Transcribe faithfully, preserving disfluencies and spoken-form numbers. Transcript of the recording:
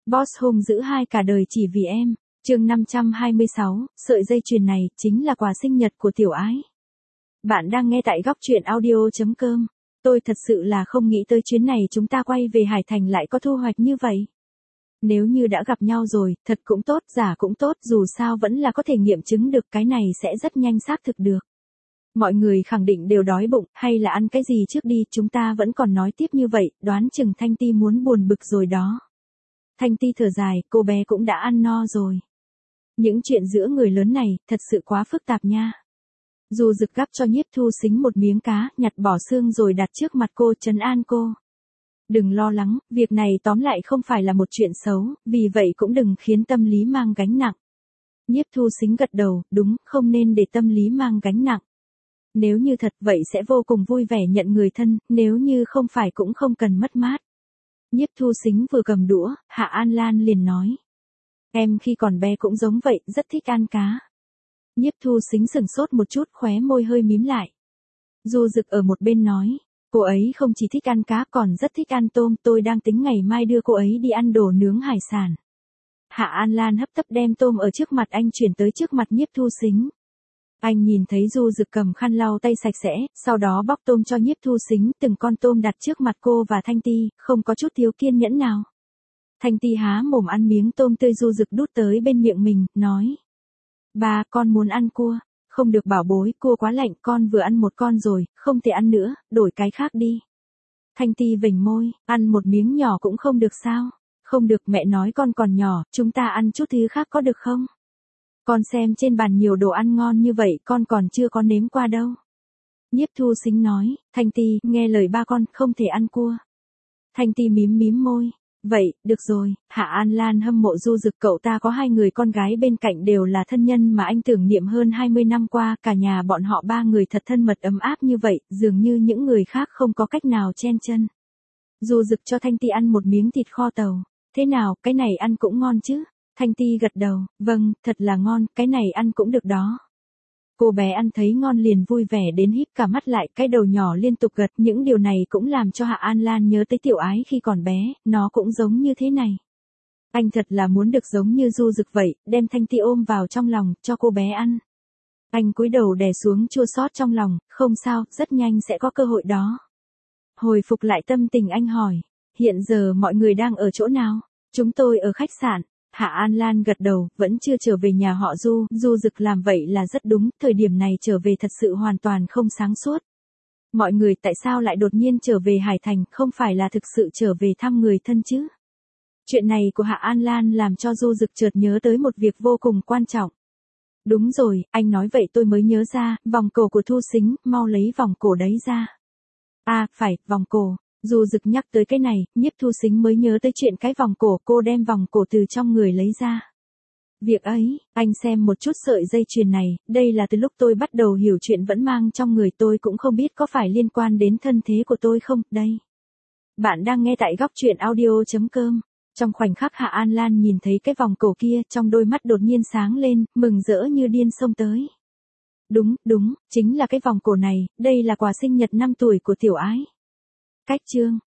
Boss hung dữ hai cả đời chỉ vì em. Chương năm trăm hai mươi sáu, sợi dây chuyền này chính là quà sinh nhật của tiểu ái. Bạn đang nghe tại góc truyện audio chấm com. Tôi thật sự là không nghĩ tới chuyến này chúng ta quay về Hải Thành lại có thu hoạch như vậy. Nếu như đã gặp nhau rồi, thật cũng tốt, giả cũng tốt, dù sao vẫn là có thể nghiệm chứng được, cái này sẽ rất nhanh xác thực được. Mọi người khẳng định đều đói bụng, hay là ăn cái gì trước đi, chúng ta vẫn còn nói tiếp như vậy, đoán chừng Thanh Ti muốn buồn bực rồi đó. Thanh Ti thở dài, cô bé cũng đã ăn no rồi. Những chuyện giữa người lớn này, thật sự quá phức tạp nha. Du Dực gắp cho Nhiếp Thu Sính một miếng cá, nhặt bỏ xương rồi đặt trước mặt cô, trấn an cô. Đừng lo lắng, việc này tóm lại không phải là một chuyện xấu, vì vậy cũng đừng khiến tâm lý mang gánh nặng. Nhiếp Thu Sính gật đầu, đúng, không nên để tâm lý mang gánh nặng. Nếu như thật vậy sẽ vô cùng vui vẻ nhận người thân, nếu như không phải cũng không cần mất mát. Nhiếp Thu Sính vừa cầm đũa, Hạ An Lan liền nói. Em khi còn bé cũng giống vậy, rất thích ăn cá. Nhiếp Thu Sính sửng sốt một chút, khóe môi hơi mím lại. Du Dực ở một bên nói, cô ấy không chỉ thích ăn cá còn rất thích ăn tôm, tôi đang tính ngày mai đưa cô ấy đi ăn đồ nướng hải sản. Hạ An Lan hấp tấp đem tôm ở trước mặt anh chuyển tới trước mặt Nhiếp Thu Sính. Anh nhìn thấy Du Dực cầm khăn lau tay sạch sẽ, sau đó bóc tôm cho Nhiếp Thu Sính, từng con tôm đặt trước mặt cô và Thanh Ti, không có chút thiếu kiên nhẫn nào. Thanh Ti há mồm ăn miếng tôm tươi Du Dực đút tới bên miệng mình, nói. Ba, con muốn ăn cua. Không được bảo bối, cua quá lạnh, con vừa ăn một con rồi, không thể ăn nữa, đổi cái khác đi. Thanh Ti vểnh môi, ăn một miếng nhỏ cũng không được sao? Không được, mẹ nói con còn nhỏ, chúng ta ăn chút thứ khác có được không? Con xem trên bàn nhiều đồ ăn ngon như vậy, con còn chưa có nếm qua đâu. Nhiếp Thu Sính nói, Thanh Ti, nghe lời ba con, không thể ăn cua. Thanh Ti mím mím môi. Vậy, được rồi, Hạ An Lan hâm mộ Du Dực, cậu ta có hai người con gái bên cạnh đều là thân nhân mà anh tưởng niệm hơn hai mươi năm qua, cả nhà bọn họ ba người thật thân mật ấm áp như vậy, dường như những người khác không có cách nào chen chân. Du Dực cho Thanh Ti ăn một miếng thịt kho tàu. Thế nào, cái này ăn cũng ngon chứ? Thanh Ti gật đầu, vâng, thật là ngon, cái này ăn cũng được đó. Cô bé ăn thấy ngon liền vui vẻ đến híp cả mắt lại, cái đầu nhỏ liên tục gật, những điều này cũng làm cho Hạ An Lan nhớ tới tiểu ái khi còn bé, nó cũng giống như thế này. Anh thật là muốn được giống như Du Dực vậy, đem Thanh Ti ôm vào trong lòng, cho cô bé ăn. Anh cúi đầu đè xuống chua xót trong lòng, không sao, rất nhanh sẽ có cơ hội đó. Hồi phục lại tâm tình anh hỏi, hiện giờ mọi người đang ở chỗ nào? Chúng tôi ở khách sạn. Hạ An Lan gật đầu, vẫn chưa trở về nhà họ Du, Du Dực làm vậy là rất đúng, thời điểm này trở về thật sự hoàn toàn không sáng suốt. Mọi người tại sao lại đột nhiên trở về Hải Thành, không phải là thực sự trở về thăm người thân chứ? Chuyện này của Hạ An Lan làm cho Du Dực chợt nhớ tới một việc vô cùng quan trọng. Đúng rồi, anh nói vậy tôi mới nhớ ra, vòng cổ của Thu Sính, mau lấy vòng cổ đấy ra. À, phải, vòng cổ. Du Dực nhắc tới cái này, Nhiếp Thu Sính mới nhớ tới chuyện cái vòng cổ, cô đem vòng cổ từ trong người lấy ra. Việc ấy, anh xem một chút sợi dây chuyền này, đây là từ lúc tôi bắt đầu hiểu chuyện vẫn mang trong người, tôi cũng không biết có phải liên quan đến thân thế của tôi không, đây. Bạn đang nghe tại góc truyện audio chấm com. Trong khoảnh khắc Hạ An Lan nhìn thấy cái vòng cổ kia, trong đôi mắt đột nhiên sáng lên, mừng rỡ như điên xông tới. Đúng, đúng, chính là cái vòng cổ này, đây là quà sinh nhật năm tuổi của tiểu ái. Cách chương